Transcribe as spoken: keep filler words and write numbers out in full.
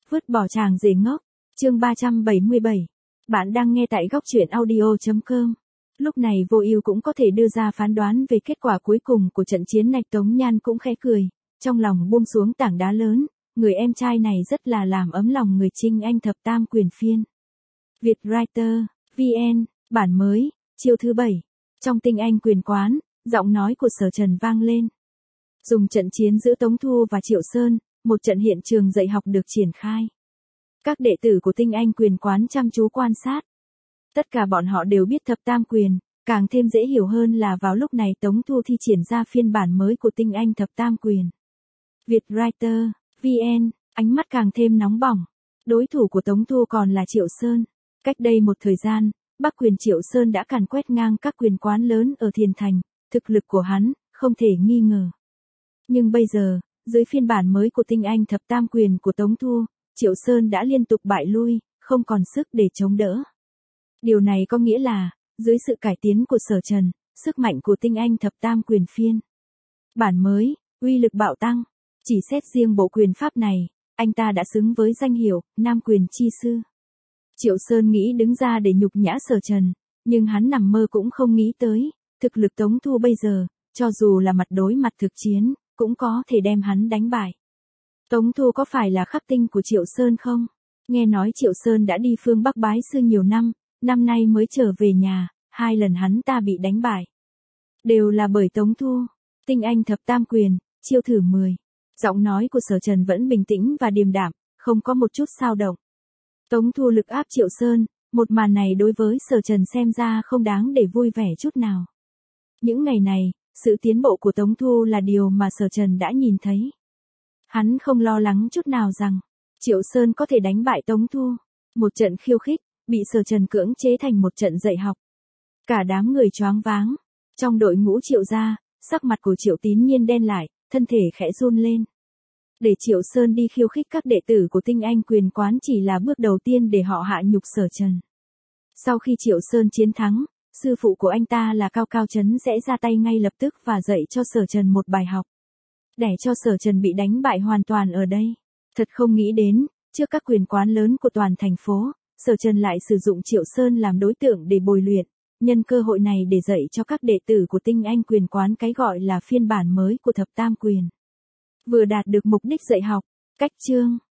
Vứt bỏ chàng rể ngốc, chương ba trăm bảy mươi bảy. Bạn đang nghe tại góc truyện audio chấm com. Lúc này Vô Ưu cũng có thể đưa ra phán đoán về kết quả cuối cùng của trận chiến này. Tống Nhan cũng khẽ cười, trong lòng buông xuống tảng đá lớn, người em trai này rất là làm ấm lòng người. Tinh Anh thập tam quyền phiên. Vietwriter, vê en, bản mới, chiều thứ bảy. Trong Tinh Anh quyền quán, giọng nói của Sở Trần vang lên. Dùng trận chiến giữa Tống Thu và Triệu Sơn, một trận hiện trường dạy học được triển khai. Các đệ tử của Tinh Anh quyền quán chăm chú quan sát. Tất cả bọn họ đều biết thập tam quyền, càng thêm dễ hiểu hơn là vào lúc này Tống Thu thi triển ra phiên bản mới của Tinh Anh thập tam quyền. Vietwriter, vê en, ánh mắt càng thêm nóng bỏng. Đối thủ của Tống Thu còn là Triệu Sơn. Cách đây một thời gian, Bắc quyền Triệu Sơn đã càn quét ngang các quyền quán lớn ở Thiền Thành, thực lực của hắn không thể nghi ngờ. Nhưng bây giờ, dưới phiên bản mới của Tinh Anh thập tam quyền của Tống Thu, Triệu Sơn đã liên tục bại lui, không còn sức để chống đỡ. Điều này có nghĩa là, dưới sự cải tiến của Sở Trần, sức mạnh của Tinh Anh thập tam quyền phiên bản mới, uy lực bạo tăng. Chỉ xét riêng bộ quyền pháp này, anh ta đã xứng với danh hiệu Nam quyền chi sư. Triệu Sơn nghĩ đứng ra để nhục nhã Sở Trần, nhưng hắn nằm mơ cũng không nghĩ tới, thực lực Tống Thu bây giờ, cho dù là mặt đối mặt thực chiến, cũng có thể đem hắn đánh bại. Tống Thu có phải là khắc tinh của Triệu Sơn không? Nghe nói Triệu Sơn đã đi phương Bắc bái sư nhiều năm, năm nay mới trở về nhà, hai lần hắn ta bị đánh bại. Đều là bởi Tống Thu. Tinh Anh thập tam quyền, chiêu thử mười. Giọng nói của Sở Trần vẫn bình tĩnh và điềm đạm, không có một chút xao động. Tống Thu lực áp Triệu Sơn, một màn này đối với Sở Trần xem ra không đáng để vui vẻ chút nào. Những ngày này, sự tiến bộ của Tống Thu là điều mà Sở Trần đã nhìn thấy. Hắn không lo lắng chút nào rằng, Triệu Sơn có thể đánh bại Tống Thu. Một trận khiêu khích, bị Sở Trần cưỡng chế thành một trận dạy học. Cả đám người choáng váng. Trong đội ngũ Triệu gia, sắc mặt của Triệu Tín Nhiên đen lại, thân thể khẽ run lên. Để Triệu Sơn đi khiêu khích các đệ tử của Tinh Anh quyền quán chỉ là bước đầu tiên để họ hạ nhục Sở Trần. Sau khi Triệu Sơn chiến thắng, sư phụ của anh ta là Cao Cao Trấn sẽ ra tay ngay lập tức và dạy cho Sở Trần một bài học. Để cho Sở Trần bị đánh bại hoàn toàn ở đây. Thật không nghĩ đến, trước các quyền quán lớn của toàn thành phố, Sở Trần lại sử dụng Triệu Sơn làm đối tượng để bồi luyện, nhân cơ hội này để dạy cho các đệ tử của Tinh Anh quyền quán cái gọi là phiên bản mới của thập tam quyền. Vừa đạt được mục đích dạy học, cách chương.